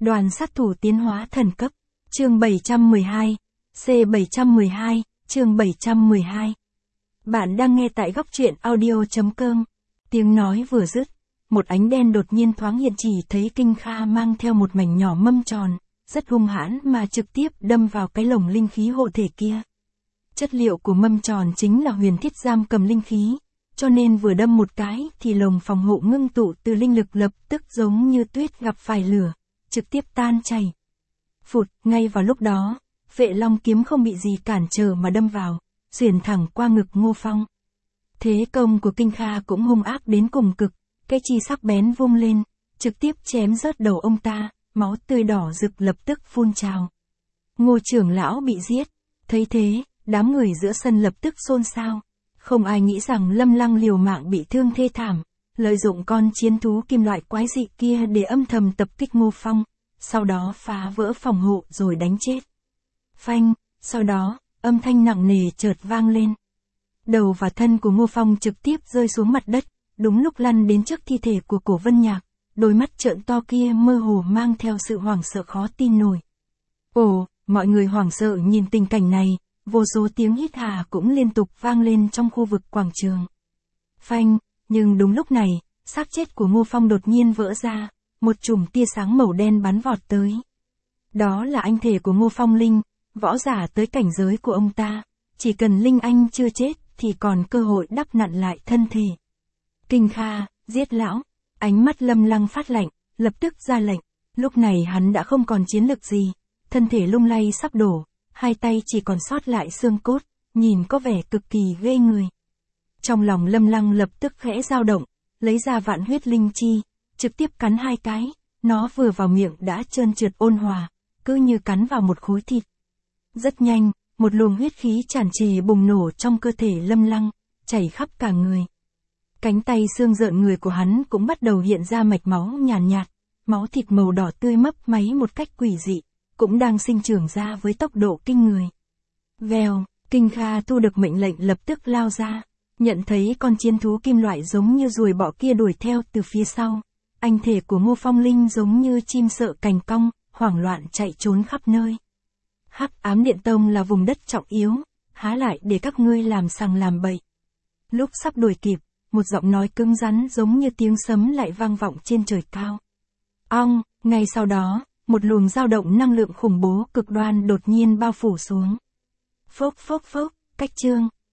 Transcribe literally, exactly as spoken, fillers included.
Đoàn sát thủ tiến hóa thần cấp. Chương bảy trăm mười hai. C bảy trăm mười hai, chương bảy trăm mười hai. Bạn đang nghe tại góc truyện audio chấm com. Tiếng nói vừa dứt, một ánh đen đột nhiên thoáng hiện, chỉ thấy Kinh Kha mang theo một mảnh nhỏ mâm tròn, rất hung hãn mà trực tiếp đâm vào cái lồng linh khí hộ thể kia. Chất liệu của mâm tròn chính là huyền thiết giam cầm linh khí, cho nên vừa đâm một cái thì lồng phòng hộ ngưng tụ từ linh lực lập tức giống như tuyết gặp phải lửa, trực tiếp tan chảy. Phụt, ngay vào lúc đó, Vệ Long kiếm không bị gì cản trở mà đâm vào, xuyển thẳng qua ngực Ngô Phong. Thế công của Kinh Kha cũng hung ác đến cùng cực, cái chi sắc bén vung lên, trực tiếp chém rớt đầu ông ta, máu tươi đỏ rực lập tức phun trào. Ngô trưởng lão bị giết, thấy thế, đám người giữa sân lập tức xôn xao. Không ai nghĩ rằng Lâm Lăng liều mạng bị thương thê thảm, lợi dụng con chiến thú kim loại quái dị kia để âm thầm tập kích Ngô Phong, sau đó phá vỡ phòng hộ rồi đánh chết. Phanh, sau đó, âm thanh nặng nề chợt vang lên. Đầu và thân của Ngô Phong trực tiếp rơi xuống mặt đất, đúng lúc lăn đến trước thi thể của Cổ Vân Nhạc, đôi mắt trợn to kia mơ hồ mang theo sự hoảng sợ khó tin nổi. Ồ, mọi người hoảng sợ nhìn tình cảnh này, vô số tiếng hít hà cũng liên tục vang lên trong khu vực quảng trường. Phanh, nhưng đúng lúc này, xác chết của Ngô Phong đột nhiên vỡ ra, một chùm tia sáng màu đen bắn vọt tới. Đó là anh thể của Ngô Phong Linh, võ giả tới cảnh giới của ông ta, chỉ cần Linh Anh chưa chết thì còn cơ hội đắp nặn lại thân thể. Kinh Kha, giết lão, ánh mắt Lâm Lăng phát lạnh, lập tức ra lệnh, lúc này hắn đã không còn chiến lực gì, thân thể lung lay sắp đổ, hai tay chỉ còn sót lại xương cốt, nhìn có vẻ cực kỳ ghê người. Trong lòng Lâm Lăng lập tức khẽ dao động, lấy ra vạn huyết linh chi, trực tiếp cắn hai cái, nó vừa vào miệng đã trơn trượt ôn hòa, cứ như cắn vào một khối thịt. Rất nhanh, một luồng huyết khí tràn trề bùng nổ trong cơ thể Lâm Lăng, chảy khắp cả người. Cánh tay xương rợn người của hắn cũng bắt đầu hiện ra mạch máu nhàn nhạt, nhạt, máu thịt màu đỏ tươi mấp máy một cách quỷ dị, cũng đang sinh trưởng ra với tốc độ kinh người. Vèo, Kinh Kha thu được mệnh lệnh lập tức lao ra, nhận thấy con chiến thú kim loại giống như ruồi bọ kia đuổi theo từ phía sau. Anh thể của Ngô Phong Linh giống như chim sợ cành cong, hoảng loạn chạy trốn khắp nơi. Hắc Ám Điện Tông là vùng đất trọng yếu, há lại để các ngươi làm sằng làm bậy. Lúc sắp đuổi kịp, một giọng nói cứng rắn giống như tiếng sấm lại vang vọng trên trời cao. Ong, ngay sau đó, một luồng dao động năng lượng khủng bố cực đoan đột nhiên bao phủ xuống. Phốc phốc phốc, cách chương,